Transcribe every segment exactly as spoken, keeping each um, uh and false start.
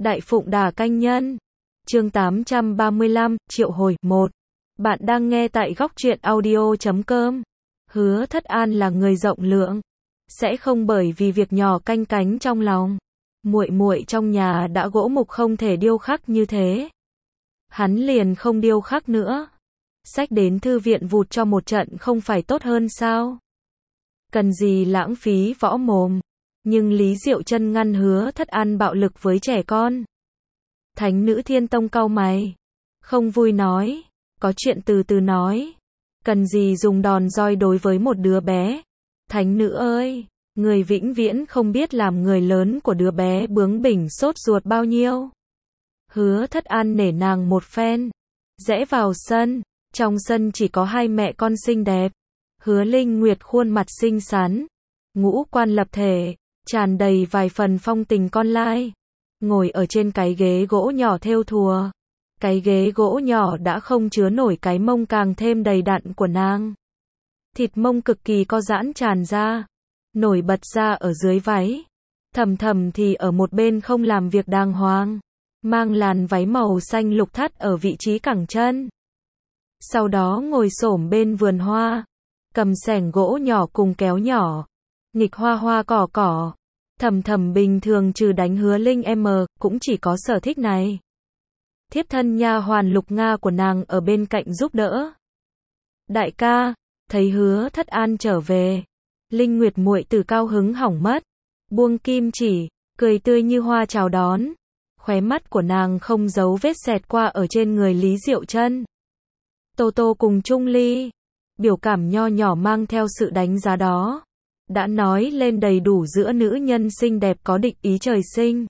Đại Phụng Đà Canh Nhân. Chương tám trăm ba mươi lăm, triệu hồi. một. Bạn đang nghe tại góc truyện audio chấm com. Hứa Thất An là người rộng lượng, sẽ không bởi vì việc nhỏ canh cánh trong lòng. Muội muội trong nhà đã gỗ mục không thể điêu khắc như thế, hắn liền không điêu khắc nữa. Sách đến thư viện vụt cho một trận không phải tốt hơn sao? Cần gì lãng phí võ mồm. Nhưng Lý Diệu Chân ngăn Hứa Thất An bạo lực với trẻ con. Thánh nữ Thiên Tông cau mày, không vui nói, có chuyện từ từ nói, cần gì dùng đòn roi đối với một đứa bé. Thánh nữ ơi, người vĩnh viễn không biết làm người lớn của đứa bé bướng bỉnh sốt ruột bao nhiêu. Hứa Thất An nể nàng một phen, rẽ vào sân. Trong sân chỉ có hai mẹ con xinh đẹp. Hứa Linh Nguyệt khuôn mặt xinh xắn, ngũ quan lập thể, tràn đầy vài phần phong tình con lai, ngồi ở trên cái ghế gỗ nhỏ thêu thùa. Cái ghế gỗ nhỏ đã không chứa nổi cái mông càng thêm đầy đặn của nàng. Thịt mông cực kỳ co giãn tràn ra, nổi bật ra ở dưới váy. Thầm Thầm thì ở một bên không làm việc đàng hoàng, mang làn váy màu xanh lục thắt ở vị trí cẳng chân. Sau đó ngồi xổm bên vườn hoa, cầm xẻng gỗ nhỏ cùng kéo nhỏ, nghịch hoa hoa cỏ cỏ. Thầm Thầm bình thường trừ đánh Hứa Linh em cũng chỉ có sở thích này. Thiếp thân nha hoàn Lục Nga của nàng ở bên cạnh giúp đỡ. Đại ca, thấy Hứa Thất An trở về, Linh Nguyệt muội tử cao hứng hỏng mất, buông kim chỉ, cười tươi như hoa chào đón. Khóe mắt của nàng không giấu vết xẹt qua ở trên người Lý Diệu Chân. Tô Tô cùng Trung Ly, biểu cảm nho nhỏ mang theo sự đánh giá đó, đã nói lên đầy đủ giữa nữ nhân xinh đẹp có định ý trời sinh.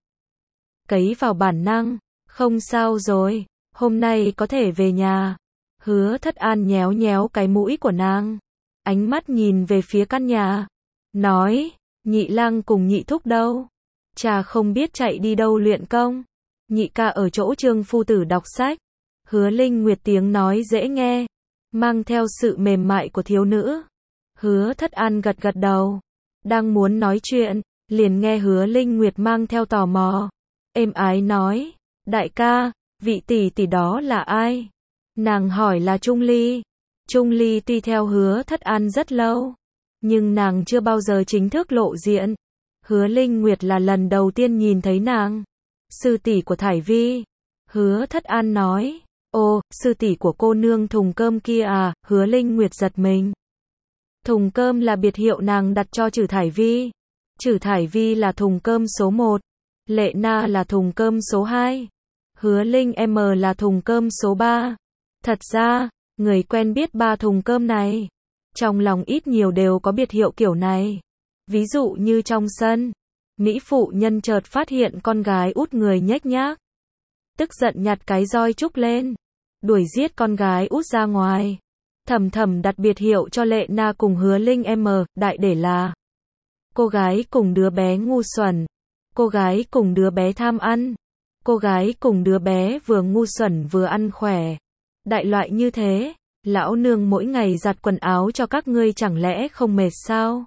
Cấy vào bản năng, không sao rồi, hôm nay có thể về nhà. Hứa Thất An nhéo nhéo cái mũi của nàng, ánh mắt nhìn về phía căn nhà, nói, nhị lang cùng nhị thúc đâu? Cha không biết chạy đi đâu luyện công, nhị ca ở chỗ Trương phu tử đọc sách. Hứa Linh Nguyệt tiếng nói dễ nghe, mang theo sự mềm mại của thiếu nữ. Hứa Thất An gật gật đầu, đang muốn nói chuyện, liền nghe Hứa Linh Nguyệt mang theo tò mò, êm ái nói, đại ca, vị tỷ tỷ đó là ai? Nàng hỏi là Trung Ly. Trung Ly tuy theo Hứa Thất An rất lâu, nhưng nàng chưa bao giờ chính thức lộ diện. Hứa Linh Nguyệt là lần đầu tiên nhìn thấy nàng. Sư tỷ của Thải Vi. Hứa Thất An nói, ồ, sư tỷ của cô nương thùng cơm kia à? Hứa Linh Nguyệt giật mình. Thùng cơm là biệt hiệu nàng đặt cho Trử Thải Vi. Trử Thải Vi là thùng cơm số một, Lệ Na là thùng cơm số hai, Hứa Linh em là thùng cơm số ba. Thật ra, người quen biết ba thùng cơm này, trong lòng ít nhiều đều có biệt hiệu kiểu này. Ví dụ như trong sân, mỹ phụ nhân chợt phát hiện con gái út người nhếch nhác, tức giận nhặt cái roi trúc lên, đuổi giết con gái út ra ngoài. Thầm Thầm đặt biệt hiệu cho Lệ Na cùng Hứa Linh em, đại để là cô gái cùng đứa bé ngu xuẩn, cô gái cùng đứa bé tham ăn, cô gái cùng đứa bé vừa ngu xuẩn vừa ăn khỏe. Đại loại như thế, lão nương mỗi ngày giặt quần áo cho các ngươi chẳng lẽ không mệt sao?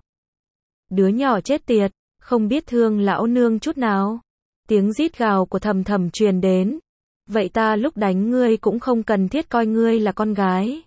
Đứa nhỏ chết tiệt, không biết thương lão nương chút nào. Tiếng rít gào của Thầm Thầm truyền đến. Vậy ta lúc đánh ngươi cũng không cần thiết coi ngươi là con gái.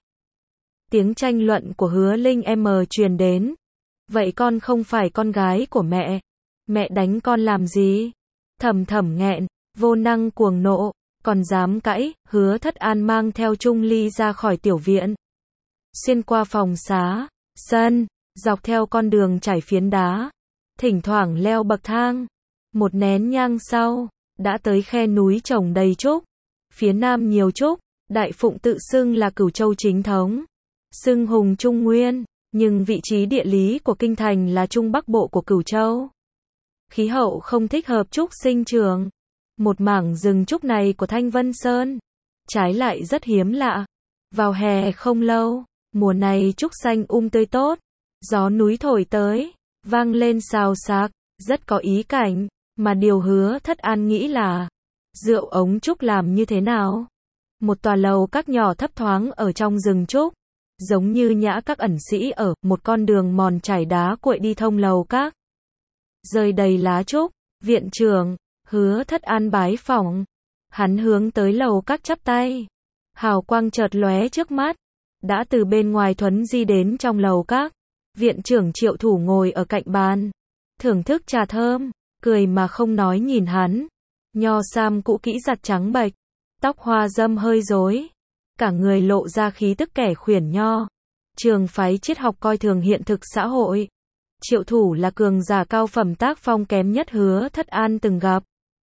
Tiếng tranh luận của Hứa Linh em truyền đến. Vậy con không phải con gái của mẹ, mẹ đánh con làm gì? Thầm Thầm nghẹn, vô năng cuồng nộ, còn dám cãi. Hứa Thất An mang theo Trung Ly ra khỏi tiểu viện, xuyên qua phòng xá, sân, dọc theo con đường trải phiến đá, thỉnh thoảng leo bậc thang. Một nén nhang sau, đã tới khe núi trồng đầy trúc. Phía nam nhiều trúc. Đại Phụng tự xưng là Cửu Châu chính thống, xưng hùng Trung Nguyên, nhưng vị trí địa lý của kinh thành là Trung Bắc Bộ của Cửu Châu. Khí hậu không thích hợp trúc sinh trưởng. Một mảng rừng trúc này của Thanh Vân Sơn, trái lại rất hiếm lạ. Vào hè không lâu, mùa này trúc xanh um tươi tốt, gió núi thổi tới, vang lên xào xạc, rất có ý cảnh. Mà điều Hứa Thất An nghĩ là, rượu ống trúc làm như thế nào? Một tòa lầu các nhỏ thấp thoáng ở trong rừng trúc, giống như nhã các ẩn sĩ ở một con đường mòn trải đá cuội đi thông lầu các. Rơi đầy lá trúc. Viện trưởng, Hứa Thất An bái phỏng. Hắn hướng tới lầu các chắp tay. Hào quang chợt lóe trước mắt. Đã từ bên ngoài thuấn di đến trong lầu các. Viện trưởng Triệu Thủ ngồi ở cạnh bàn. Thưởng thức trà thơm. Cười mà không nói nhìn hắn. Nho sam cũ kỹ giặt trắng bệch. Tóc hoa dâm hơi rối. Cả người lộ ra khí tức kẻ khuyển nho. Trường phái triết học coi thường hiện thực xã hội. Triệu Thủ là cường giả cao phẩm tác phong kém nhất Hứa Thất An từng gặp.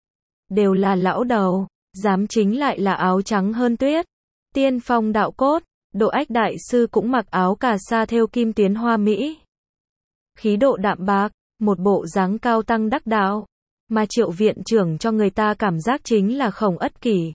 Đều là lão đầu. Dám chính lại là áo trắng hơn tuyết. Tiên phong đạo cốt. Độ Ách đại sư cũng mặc áo cà sa thêu kim tuyến hoa mỹ. Khí độ đạm bạc, một bộ dáng cao tăng đắc đạo. Mà Triệu viện trưởng cho người ta cảm giác chính là Khổng Ất Kỷ.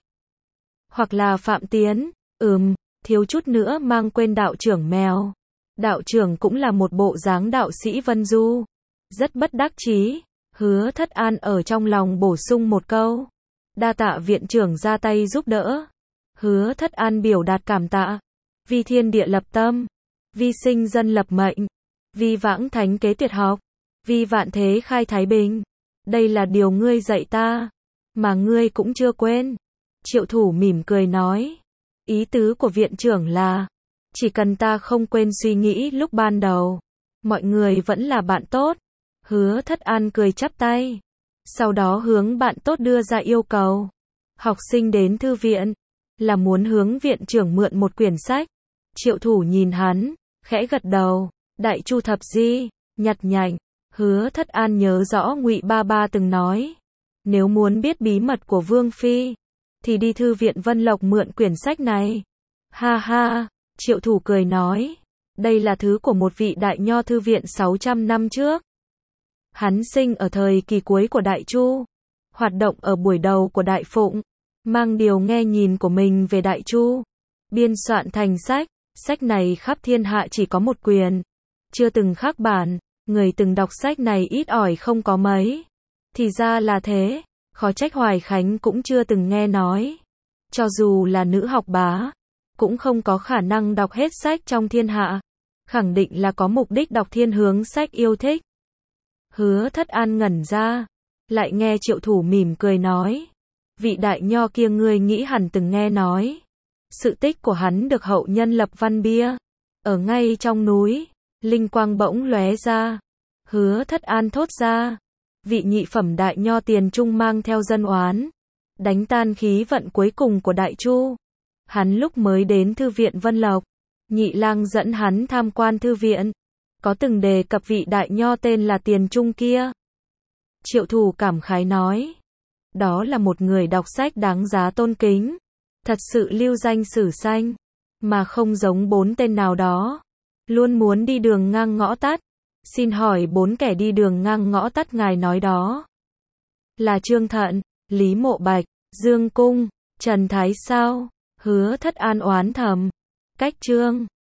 Hoặc là Phạm Tiến, ừm, thiếu chút nữa mang quên đạo trưởng mèo. Đạo trưởng cũng là một bộ dáng đạo sĩ Vân Du. Rất bất đắc chí. Hứa Thất An ở trong lòng bổ sung một câu. Đa tạ viện trưởng ra tay giúp đỡ. Hứa Thất An biểu đạt cảm tạ. Vi thiên địa lập tâm. Vi sinh dân lập mệnh. Vi vãng thánh kế tuyệt học. Vi vạn thế khai thái bình. Đây là điều ngươi dạy ta. Mà ngươi cũng chưa quên. Triệu Thủ mỉm cười nói. Ý tứ của viện trưởng là. Chỉ cần ta không quên suy nghĩ lúc ban đầu. Mọi người vẫn là bạn tốt. Hứa Thất An cười chắp tay. Sau đó hướng bạn tốt đưa ra yêu cầu. Học sinh đến thư viện. Là muốn hướng viện trưởng mượn một quyển sách. Triệu Thủ nhìn hắn. Khẽ gật đầu. Đại Chu thập di. Nhặt nhạnh. Hứa Thất An nhớ rõ Ngụy Ba Ba từng nói. Nếu muốn biết bí mật của Vương Phi. Thì đi thư viện Vân Lộc mượn quyển sách này. Ha ha. Triệu Thủ cười nói. Đây là thứ của một vị đại nho thư viện sáu trăm năm trước. Hắn sinh ở thời kỳ cuối của Đại Chu. Hoạt động ở buổi đầu của Đại Phụng. Mang điều nghe nhìn của mình về Đại Chu. Biên soạn thành sách. Sách này khắp thiên hạ chỉ có một quyền. Chưa từng khắc bản. Người từng đọc sách này ít ỏi không có mấy. Thì ra là thế. Khó trách Hoài Khánh cũng chưa từng nghe nói. Cho dù là nữ học bá. Cũng không có khả năng đọc hết sách trong thiên hạ. Khẳng định là có mục đích đọc thiên hướng sách yêu thích. Hứa Thất An ngẩn ra. Lại nghe Triệu Thủ mỉm cười nói. Vị đại nho kia ngươi nghĩ hẳn từng nghe nói. Sự tích của hắn được hậu nhân lập văn bia. Ở ngay trong núi. Linh quang bỗng lóe ra. Hứa Thất An thốt ra. Vị nhị phẩm đại nho tiền trung mang theo dân oán. Đánh tan khí vận cuối cùng của Đại Chu. Hắn lúc mới đến thư viện Vân Lộc. Nhị lang dẫn hắn tham quan thư viện. Có từng đề cập vị đại nho tên là Tiền Trung kia. Triệu Thủ cảm khái nói. Đó là một người đọc sách đáng giá tôn kính. Thật sự lưu danh sử xanh. Mà không giống bốn tên nào đó. Luôn muốn đi đường ngang ngõ tắt. Xin hỏi bốn kẻ đi đường ngang ngõ tắt ngài nói đó. Là Trương Thận, Lý Mộ Bạch, Dương Cung, Trần Thái sao? Hứa Thất An oán thầm. Cách Trương